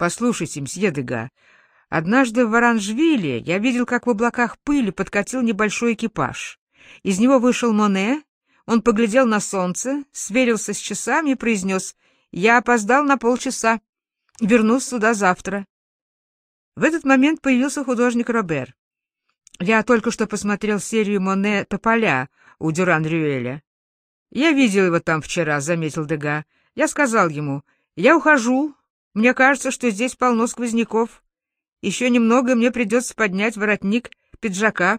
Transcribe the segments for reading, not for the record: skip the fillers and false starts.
Послушайте, мсье Дега, однажды в Оранжвилле я видел, как в облаках пыли подкатил небольшой экипаж. Из него вышел Моне, он поглядел на солнце, сверился с часами и произнес: «Я опоздал на полчаса. Вернусь сюда завтра». В этот момент появился художник Робер. «Я только что посмотрел серию Моне «Тополя» у Дюран-Рюэля. «Я видел его там вчера», — заметил Дега. «Я сказал ему: я ухожу. Мне кажется, что здесь полно сквозняков. Еще немного, и мне придется поднять воротник пиджака».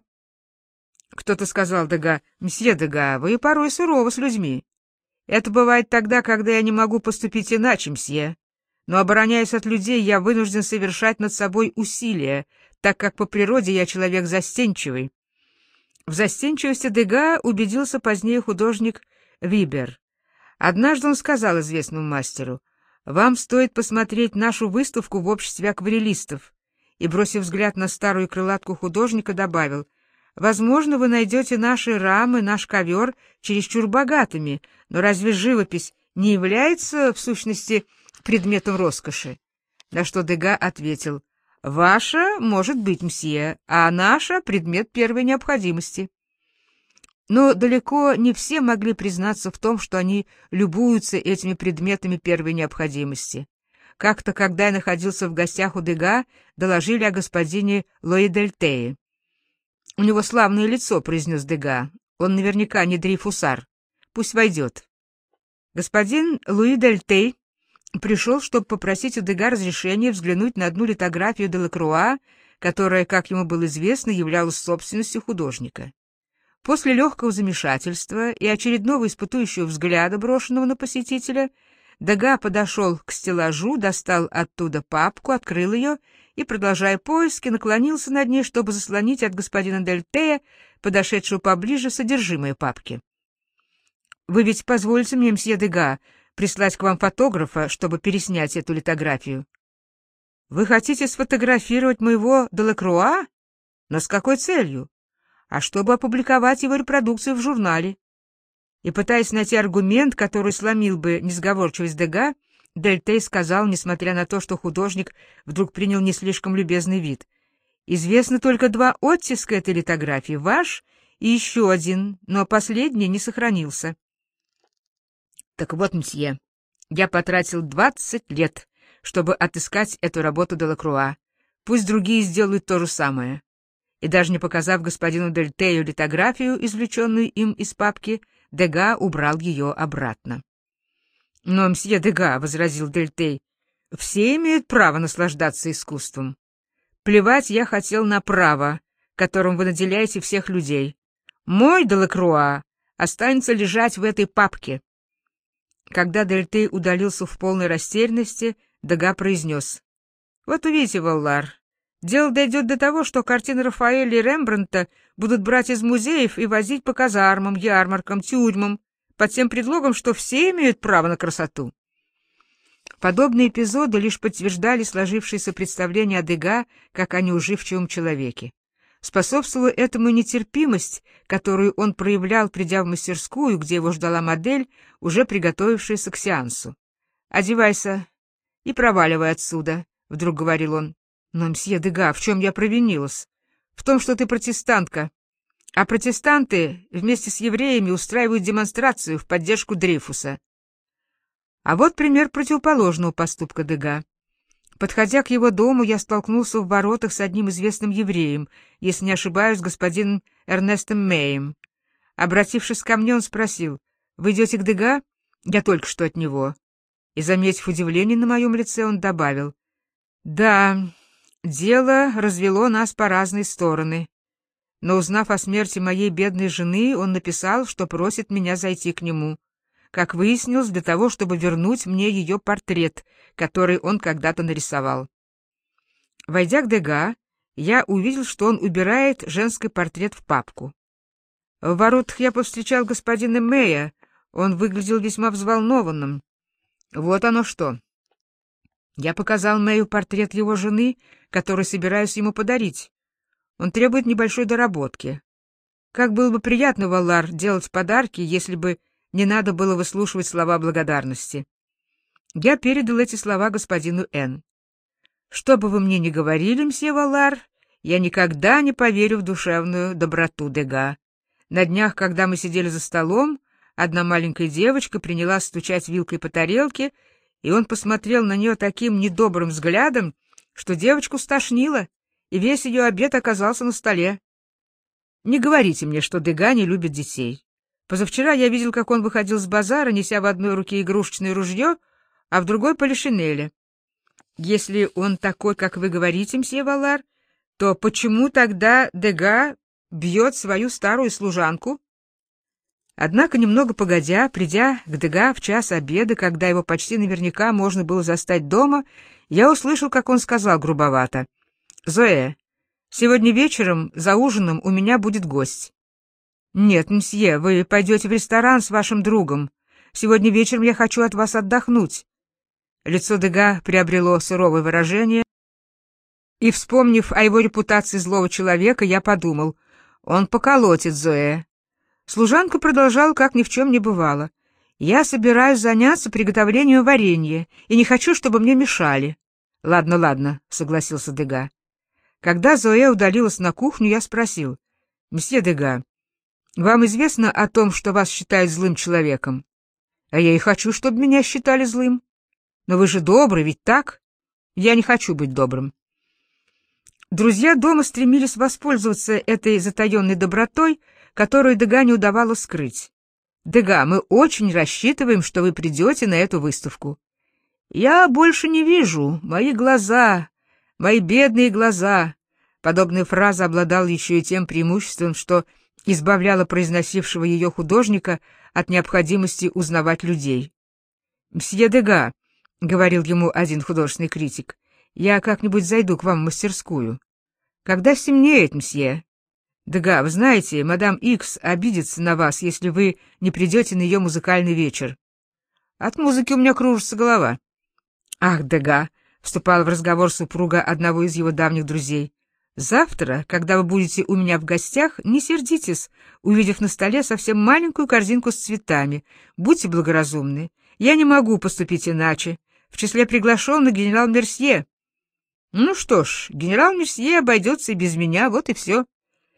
Кто-то сказал: «Дега, мсье Дега, вы порой суровы с людьми». «Это бывает тогда, когда я не могу поступить иначе, мсье. Но, обороняясь от людей, я вынужден совершать над собой усилия, так как по природе я человек застенчивый». В застенчивости Дега убедился позднее художник Вибер. Однажды он сказал известному мастеру: «Вам стоит посмотреть нашу выставку в обществе акварелистов», и, бросив взгляд на старую крылатку художника, добавил: «Возможно, вы найдете наши рамы, наш ковер чересчур богатыми, но разве живопись не является, в сущности, предметом роскоши?» На что Дега ответил: «Ваша, может быть, мсье, а наша — предмет первой необходимости». Но далеко не все могли признаться в том, что они любуются этими предметами первой необходимости. Как-то, когда я находился в гостях у Дега, доложили о господине Лои-дель-Тее. «У него славное лицо», — произнес Дега. «Он наверняка не дрейфусар. Пусть войдет». Господин Луи-дель-Тей пришел, чтобы попросить у Дега разрешения взглянуть на одну литографию Делакруа, которая, как ему было известно, являлась собственностью художника. После легкого замешательства и очередного испытующего взгляда, брошенного на посетителя, Дега подошел к стеллажу, достал оттуда папку, открыл ее и, продолжая поиски, наклонился над ней, чтобы заслонить от господина Дель-Тея, подошедшего поближе, содержимое папки. «Вы ведь позволите мне, мсье Дега, прислать к вам фотографа, чтобы переснять эту литографию?» «Вы хотите сфотографировать моего Делакруа? Но с какой целью?» «А чтобы опубликовать его репродукцию в журнале». И, пытаясь найти аргумент, который сломил бы несговорчивость Дега, Дель-Тей сказал, несмотря на то, что художник вдруг принял не слишком любезный вид: «Известно только 2 оттиска этой литографии, ваш и еще один, но последний не сохранился». «Так вот, мсье, я потратил 20 лет, чтобы отыскать эту работу Делакруа. Пусть другие сделают то же самое». И даже не показав господину Дель-Тею литографию, извлеченную им из папки, Дега убрал ее обратно. «Но, мсье Дега, — возразил Дель-Тей, — все имеют право наслаждаться искусством. Плевать я хотел на право, которым вы наделяете всех людей. Мой Делакруа останется лежать в этой папке». Когда Дель-Тей удалился в полной растерянности, Дега произнес: «Вот увидите, Валлар, дело дойдет до того, что картины Рафаэля и Рембрандта будут брать из музеев и возить по казармам, ярмаркам, тюрьмам, под тем предлогом, что все имеют право на красоту». Подобные эпизоды лишь подтверждали сложившееся представление о Дега как о неуживчивом человеке. Способствовала этому нетерпимость, которую он проявлял, придя в мастерскую, где его ждала модель, уже приготовившаяся к сеансу. «Одевайся и проваливай отсюда», — вдруг говорил он. «Но, мсье Дега, в чем я провинилась? В том, что ты протестантка. А протестанты вместе с евреями устраивают демонстрацию в поддержку Дрейфуса». А вот пример противоположного поступка Дега. Подходя к его дому, я столкнулся в воротах с одним известным евреем, если не ошибаюсь, господином Эрнестом Меем. Обратившись ко мне, он спросил: «Вы идете к Дега?» «Я только что от него». И, заметив удивление на моем лице, он добавил: «Да, дело развело нас по разные стороны. Но, узнав о смерти моей бедной жены, он написал, что просит меня зайти к нему. Как выяснилось, для того, чтобы вернуть мне ее портрет, который он когда-то нарисовал». Войдя к Дега, я увидел, что он убирает женский портрет в папку. В воротах я повстречал господина Мэя, он выглядел весьма взволнованным. Вот оно что. Я показал Мэю портрет его жены, который собираюсь ему подарить. Он требует небольшой доработки. Как было бы приятно, Валлар, делать подарки, если бы не надо было выслушивать слова благодарности. Я передал эти слова господину Н. Что бы вы мне ни говорили, мсье Валар, я никогда не поверю в душевную доброту Дега. На днях, когда мы сидели за столом, одна маленькая девочка принялась стучать вилкой по тарелке, и он посмотрел на нее таким недобрым взглядом, что девочку стошнило, и весь ее обед оказался на столе. Не говорите мне, что Дега не любит детей. Позавчера я видел, как он выходил с базара, неся в одной руке игрушечное ружье, а в другой полишинеля. Если он такой, как вы говорите, мсье Валар, то почему тогда Дега бьет свою старую служанку? Однако, немного погодя, придя к Дега в час обеда, когда его почти наверняка можно было застать дома, я услышал, как он сказал грубовато: «Зоэ, сегодня вечером за ужином у меня будет гость». «Нет, мсье, вы пойдете в ресторан с вашим другом. Сегодня вечером я хочу от вас отдохнуть». Лицо Дега приобрело суровое выражение, и, вспомнив о его репутации злого человека, я подумал: он поколотит Зоэ. Служанка продолжала, как ни в чем не бывало: «Я собираюсь заняться приготовлением варенья, и не хочу, чтобы мне мешали». «Ладно, ладно», — согласился Дега. Когда Зоэ удалилась на кухню, я спросил: «Мсье Дега, вам известно о том, что вас считают злым человеком?» «А я и хочу, чтобы меня считали злым». «Но вы же добрый, ведь так?» «Я не хочу быть добрым». Друзья дома стремились воспользоваться этой затаенной добротой, которую Дега не удавалось скрыть. «Дега, мы очень рассчитываем, что вы придете на эту выставку». «Я больше не вижу. Мои глаза, мои бедные глаза». Подобная фраза обладала еще и тем преимуществом, что избавляла произносившего ее художника от необходимости узнавать людей. «Мсье Дега», — говорил ему один художественный критик, — «я как-нибудь зайду к вам в мастерскую». «Когда стемнеет, мсье?» «Дега, вы знаете, мадам Икс обидится на вас, если вы не придете на ее музыкальный вечер». «От музыки у меня кружится голова». «Ах, Дега», — вступала в разговор супруга одного из его давних друзей, — «завтра, когда вы будете у меня в гостях, не сердитесь, увидев на столе совсем маленькую корзинку с цветами. Будьте благоразумны. Я не могу поступить иначе. В числе приглашенных генерал Мерсье». «Ну что ж, генерал Мерсье обойдется и без меня, вот и все».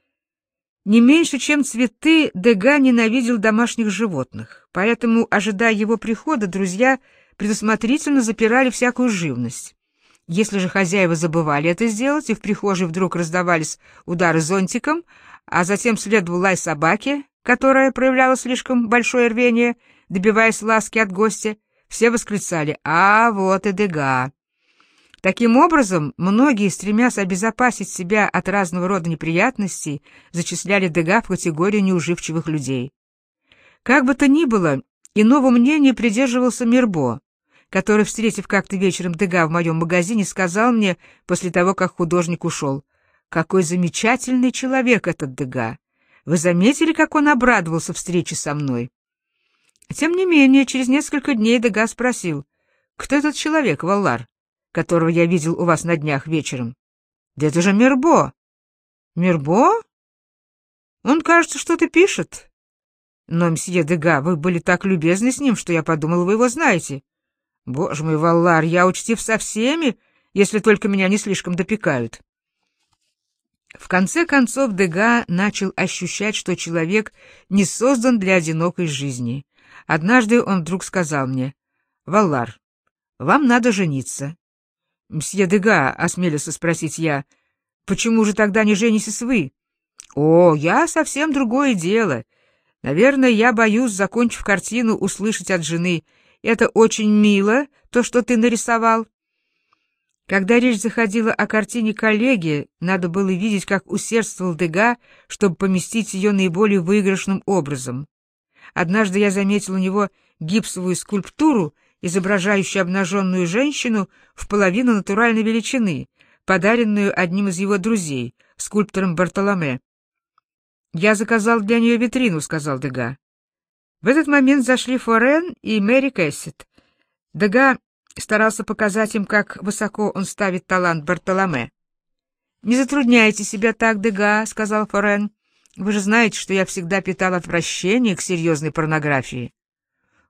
Не меньше, чем цветы, Дега ненавидел домашних животных, поэтому, ожидая его прихода, друзья предусмотрительно запирали всякую живность. Если же хозяева забывали это сделать, и в прихожей вдруг раздавались удары зонтиком, а затем следовал лай собаки, которая проявляла слишком большое рвение, добиваясь ласки от гостя, все восклицали: «А, вот и Дега». Таким образом, многие, стремясь обезопасить себя от разного рода неприятностей, зачисляли Дега в категорию неуживчивых людей. Как бы то ни было, иного мнения придерживался Мирбо, который, встретив как-то вечером Дега в моем магазине, сказал мне, после того, как художник ушел: «Какой замечательный человек этот Дега! Вы заметили, как он обрадовался встрече со мной?» Тем не менее, через несколько дней Дега спросил: «Кто этот человек, Валлар, которого я видел у вас на днях вечером?» «Да это же Мирбо». «Мирбо? Он, кажется, что-то пишет». «Но, мсье Дега, вы были так любезны с ним, что я подумал, вы его знаете». «Боже мой, Валлар, я учтив со всеми, если только меня не слишком допекают». В конце концов Дега начал ощущать, что человек не создан для одинокой жизни. Однажды он вдруг сказал мне: «Валлар, вам надо жениться». «Мсье Дега», — осмелился спросить я, — «почему же тогда не женитесь вы?» «О, я совсем другое дело. Наверное, я боюсь, закончив картину, услышать от жены: «Это очень мило, то, что ты нарисовал». Когда речь заходила о картине коллеги, надо было видеть, как усердствовал Дега, чтобы поместить ее наиболее выигрышным образом. Однажды я заметил у него гипсовую скульптуру, изображающую обнаженную женщину в половину натуральной величины, подаренную одним из его друзей, скульптором Бартоломе. «Я заказал для нее витрину», — сказал Дега. В этот момент зашли Форен и Мэри Кэссет. Дега старался показать им, как высоко он ставит талант Бартоломе. «Не затрудняйте себя так, Дега», — сказал Форен. «Вы же знаете, что я всегда питал отвращение к серьезной порнографии».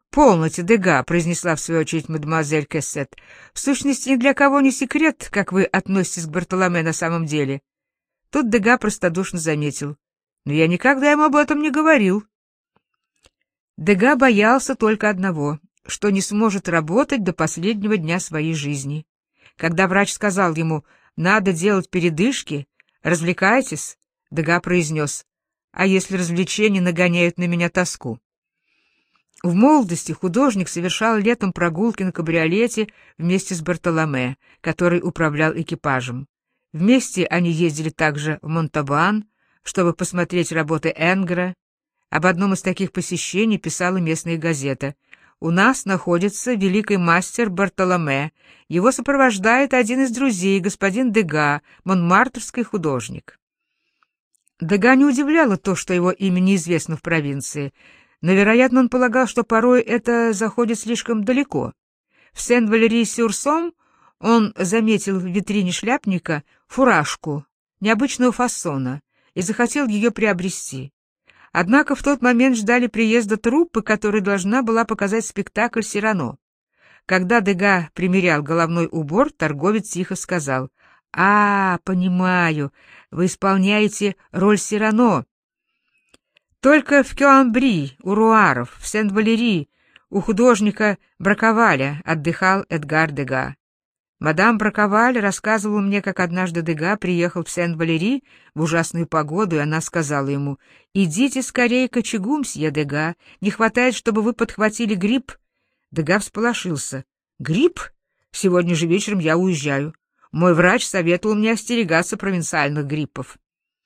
«Полноте, Дега», — произнесла в свою очередь мадемуазель Кэссет. «В сущности, ни для кого не секрет, как вы относитесь к Бартоломе на самом деле». Тут Дега простодушно заметил: «Но я никогда ему об этом не говорил». Дега боялся только одного, что не сможет работать до последнего дня своей жизни. Когда врач сказал ему: «Надо делать передышки, развлекайтесь», Дега произнес: «А если развлечения нагоняют на меня тоску?» В молодости художник совершал летом прогулки на кабриолете вместе с Бартоломе, который управлял экипажем. Вместе они ездили также в Монтабан, чтобы посмотреть работы Энгра. Об одном из таких посещений писала местная газета: «У нас находится великий мастер Бартоломе. Его сопровождает один из друзей, господин Дега, монмартрский художник». Дега не удивляло то, что его имя неизвестно в провинции, но, вероятно, он полагал, что порой это заходит слишком далеко. В Сен-Валери-сюр-Сом он заметил в витрине шляпника фуражку необычного фасона и захотел ее приобрести. Однако в тот момент ждали приезда труппы, которая должна была показать спектакль «Сирано». Когда Дега примерял головной убор, торговец тихо сказал: «А, понимаю, вы исполняете роль Сирано. Только в Кёамбри, у Руаров, в Сен-Валери, у художника Браковаля отдыхал Эдгар Дега. Мадам Браковаль рассказывала мне, как однажды Дега приехал в Сен-Валери в ужасную погоду, и она сказала ему: «Идите скорее к очагу, мсье Дега, не хватает, чтобы вы подхватили грипп». Дега всполошился: «Грипп? Сегодня же вечером я уезжаю. Мой врач советовал мне остерегаться провинциальных гриппов».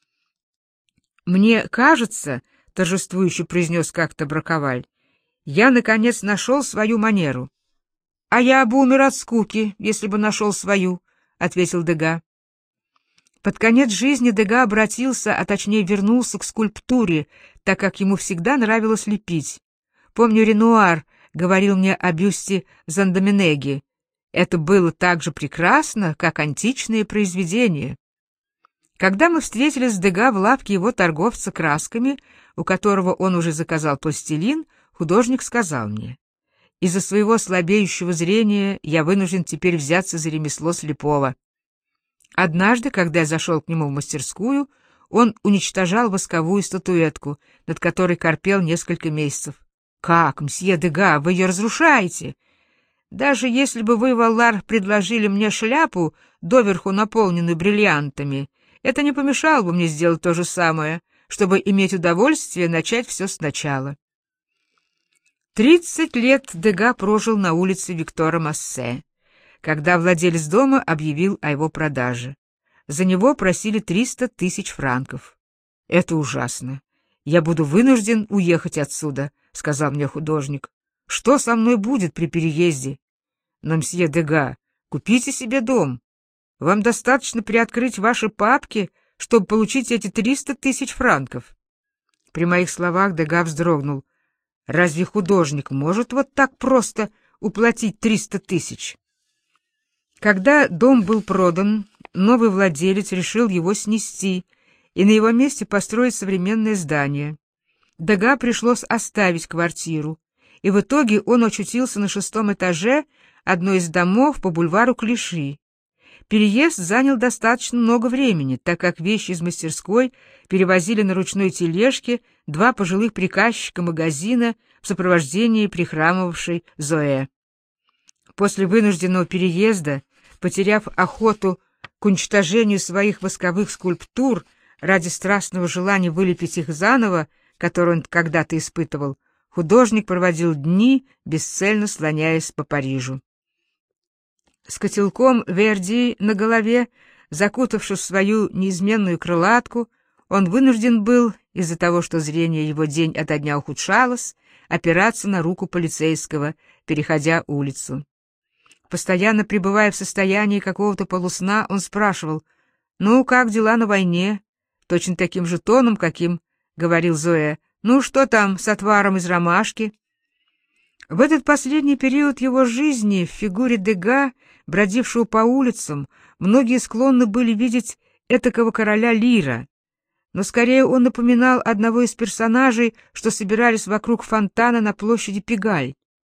«Мне кажется, — торжествующе произнес как-то Браковаль, — я, наконец, нашел свою манеру». «А я бы умер от скуки, если бы нашел свою», — ответил Дега. Под конец жизни Дега обратился, а точнее вернулся к скульптуре, так как ему всегда нравилось лепить. Помню, Ренуар говорил мне о бюсте Зандоменеги. Это было так же прекрасно, как античные произведения. Когда мы встретились с Дега в лавке его торговца красками, у которого он уже заказал пластилин, художник сказал мне: «Из-за своего слабеющего зрения я вынужден теперь взяться за ремесло слепого». Однажды, когда я зашел к нему в мастерскую, он уничтожал восковую статуэтку, над которой корпел несколько месяцев. «Как, мсье Дега, вы ее разрушаете? Даже если бы вы, Валлар, предложили мне шляпу, доверху наполненную бриллиантами, это не помешало бы мне сделать то же самое, чтобы иметь удовольствие начать все сначала». 30 лет Дега прожил на улице Виктора Массе, когда владелец дома объявил о его продаже. За него просили 300 000 франков. «Это ужасно. Я буду вынужден уехать отсюда», — сказал мне художник. «Что со мной будет при переезде?» «Но, мсье Дега, купите себе дом. Вам достаточно приоткрыть ваши папки, чтобы получить эти 300 000 франков». При моих словах Дега вздрогнул. «Разве художник может вот так просто уплатить 300 000?» Когда дом был продан, новый владелец решил его снести и на его месте построить современное здание. Дега пришлось оставить квартиру, и в итоге он очутился на 6-м этаже одной из домов по бульвару Клиши. Переезд занял достаточно много времени, так как вещи из мастерской перевозили на ручной тележке два пожилых приказчика магазина в сопровождении прихрамывавшей Зоэ. После вынужденного переезда, потеряв охоту к уничтожению своих восковых скульптур ради страстного желания вылепить их заново, которое он когда-то испытывал, художник проводил дни, бесцельно слоняясь по Парижу. С котелком Верди на голове, закутавшись в свою неизменную крылатку, он вынужден был, из-за того, что зрение его день ото дня ухудшалось, опираться на руку полицейского, переходя улицу. Постоянно пребывая в состоянии какого-то полусна, он спрашивал: «Ну, как дела на войне?» Точно таким же тоном, каким говорил Зоэ: «Ну, что там с отваром из ромашки?» В этот последний период его жизни в фигуре Дега, бродившего по улицам, многие склонны были видеть этакого короля Лира, но скорее он напоминал одного из персонажей, что собирались вокруг фонтана на площади Пегаль.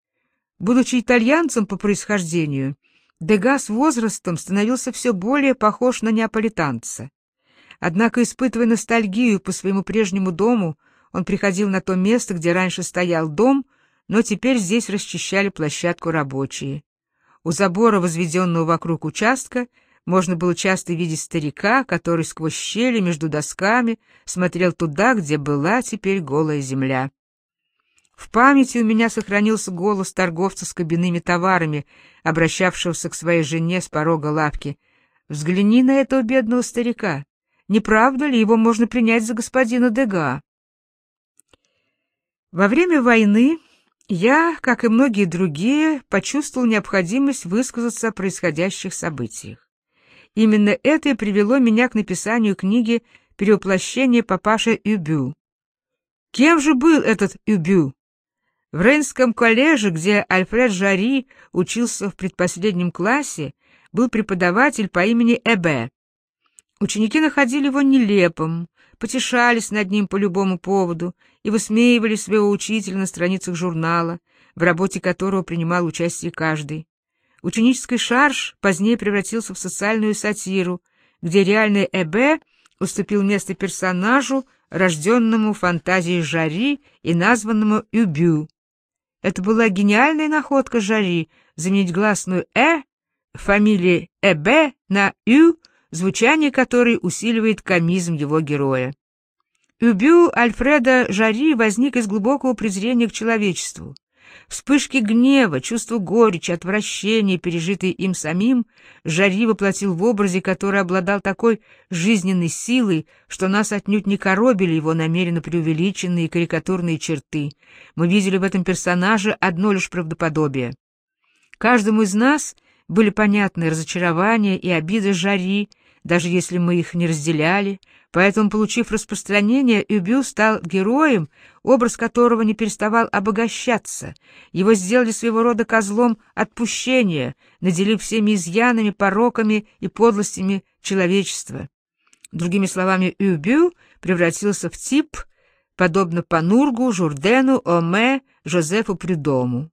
Будучи итальянцем по происхождению, Дега с возрастом становился все более похож на неаполитанца. Однако, испытывая ностальгию по своему прежнему дому, он приходил на то место, где раньше стоял дом, но теперь здесь расчищали площадку рабочие. У забора, возведенного вокруг участка, можно было часто видеть старика, который сквозь щели между досками смотрел туда, где была теперь голая земля. В памяти у меня сохранился голос торговца с кабинными товарами, обращавшегося к своей жене с порога лавки. «Взгляни на этого бедного старика. Не правда ли его можно принять за господина Дега?» Во время войны я, как и многие другие, почувствовал необходимость высказаться о происходящих событиях. Именно это и привело меня к написанию книги «Перевоплощение папаши Юбю». Кем же был этот Юбю? В Рейнском коллеже, где Альфред Жари учился в предпоследнем классе, был преподаватель по имени Эбе. Ученики находили его нелепым, потешались над ним по любому поводу и высмеивали своего учителя на страницах журнала, в работе которого принимал участие каждый. Ученический шарж позднее превратился в социальную сатиру, где реальный Эбе уступил место персонажу, рожденному фантазией Жари и названному Юбю. Это была гениальная находка Жари заменить гласную «э» в фамилии Эбе на «ю», звучание которой усиливает комизм его героя. Юбю Альфреда Жари возник из глубокого презрения к человечеству. Вспышки гнева, чувства горечи, отвращения, пережитые им самим, Жари воплотил в образе, который обладал такой жизненной силой, что нас отнюдь не коробили его намеренно преувеличенные карикатурные черты. Мы видели в этом персонаже одно лишь правдоподобие. Каждому из нас были понятны разочарования и обиды Жари, даже если мы их не разделяли, поэтому, получив распространение, Юбю стал героем, образ которого не переставал обогащаться. Его сделали своего рода козлом отпущения, наделив всеми изъянами, пороками и подлостями человечества. Другими словами, Юбю превратился в тип, подобно Панургу, Журдену, Оме, Жозефу Прюдому.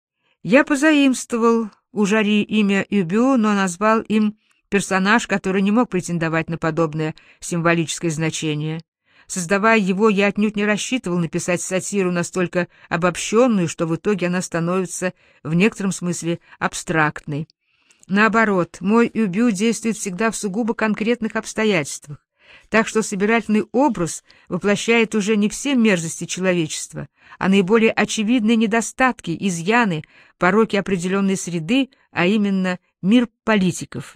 Я позаимствовал у Жари имя Юбю, но назвал им персонаж, который не мог претендовать на подобное символическое значение. Создавая его, я отнюдь не рассчитывал написать сатиру настолько обобщенную, что в итоге она становится в некотором смысле абстрактной. Наоборот, мой Юбю действует всегда в сугубо конкретных обстоятельствах, так что собирательный образ воплощает уже не все мерзости человечества, а наиболее очевидные недостатки, изъяны, пороки определенной среды, а именно мир политиков.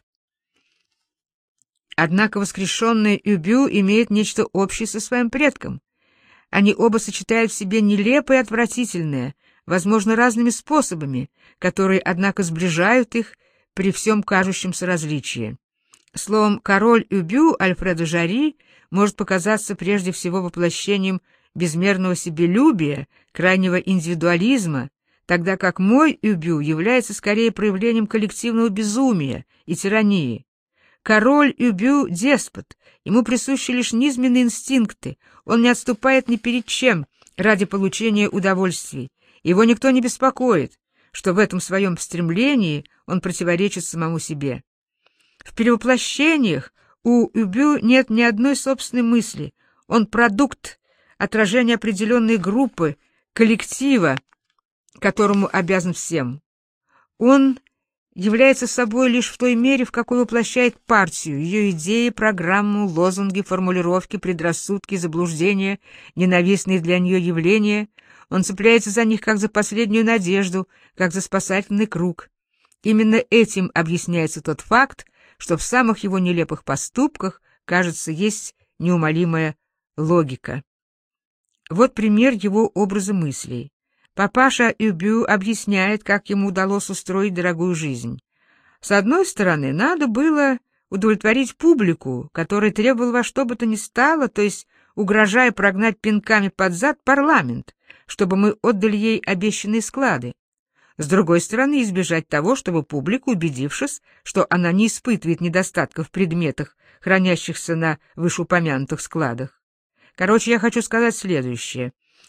Однако воскрешенный Юбю имеет нечто общее со своим предком. Они оба сочетают в себе нелепое и отвратительное, возможно, разными способами, которые, однако, сближают их при всем кажущемся различии. Словом, король Юбю Альфреда Жари может показаться прежде всего воплощением безмерного себелюбия, крайнего индивидуализма, тогда как мой Юбю является скорее проявлением коллективного безумия и тирании. Король Юбю — деспот, ему присущи лишь низменные инстинкты, он не отступает ни перед чем ради получения удовольствий, его никто не беспокоит, что в этом своем стремлении он противоречит самому себе. В перевоплощениях у Юбю нет ни одной собственной мысли, он продукт, отражение определенной группы, коллектива, которому обязан всем. Он является собой лишь в той мере, в какой воплощает партию, ее идеи, программу, лозунги, формулировки, предрассудки, заблуждения, ненавистные для нее явления. Он цепляется за них как за последнюю надежду, как за спасательный круг. Именно этим объясняется тот факт, что в самых его нелепых поступках, кажется, есть неумолимая логика. Вот пример его образа мыслей. Папаша Юбю объясняет, как ему удалось устроить дорогую жизнь. С одной стороны, надо было удовлетворить публику, которая требовала во что бы то ни стало, то есть угрожая прогнать пинками под зад парламент, чтобы мы отдали ей обещанные склады. С другой стороны, избежать того, чтобы публика, убедившись, что она не испытывает недостатков в предметах, хранящихся на вышеупомянутых складах. Короче, я хочу сказать следующее.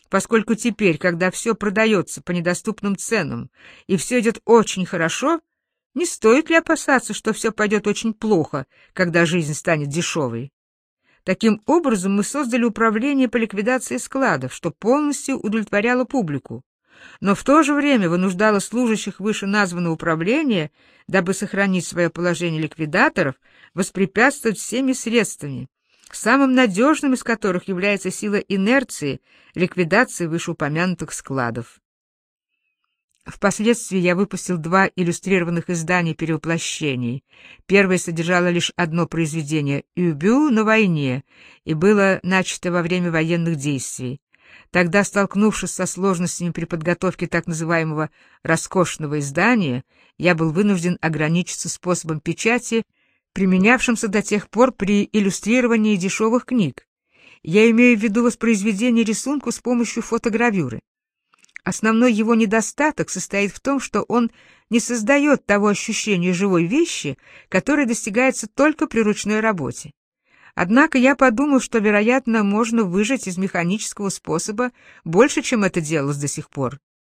поскольку теперь, когда все продается по недоступным ценам и все идет очень хорошо, не стоит ли опасаться, что все пойдет очень плохо, когда жизнь станет дешевой? Таким образом, мы создали управление по ликвидации складов, что полностью удовлетворяло публику, но в то же время вынуждало служащих вышеназванного управления, дабы сохранить свое положение ликвидаторов, воспрепятствовать всеми средствами, самым надежным из которых является сила инерции, ликвидации вышеупомянутых складов. Впоследствии я выпустил 2 иллюстрированных издания перевоплощений. Первое содержало лишь одно произведение «Юбю на войне» и было начато во время военных действий. Тогда, столкнувшись со сложностями при подготовке так называемого «роскошного издания», я был вынужден ограничиться способом печати, применявшимся до тех пор при иллюстрировании дешевых книг. Я имею в виду воспроизведение рисунка с помощью фотогравюры. Основной его недостаток состоит в том, что он не создает того ощущения живой вещи, которое достигается только при ручной работе. Однако я подумал, что, вероятно, можно выжать из механического способа больше, чем это делалось до сих пор.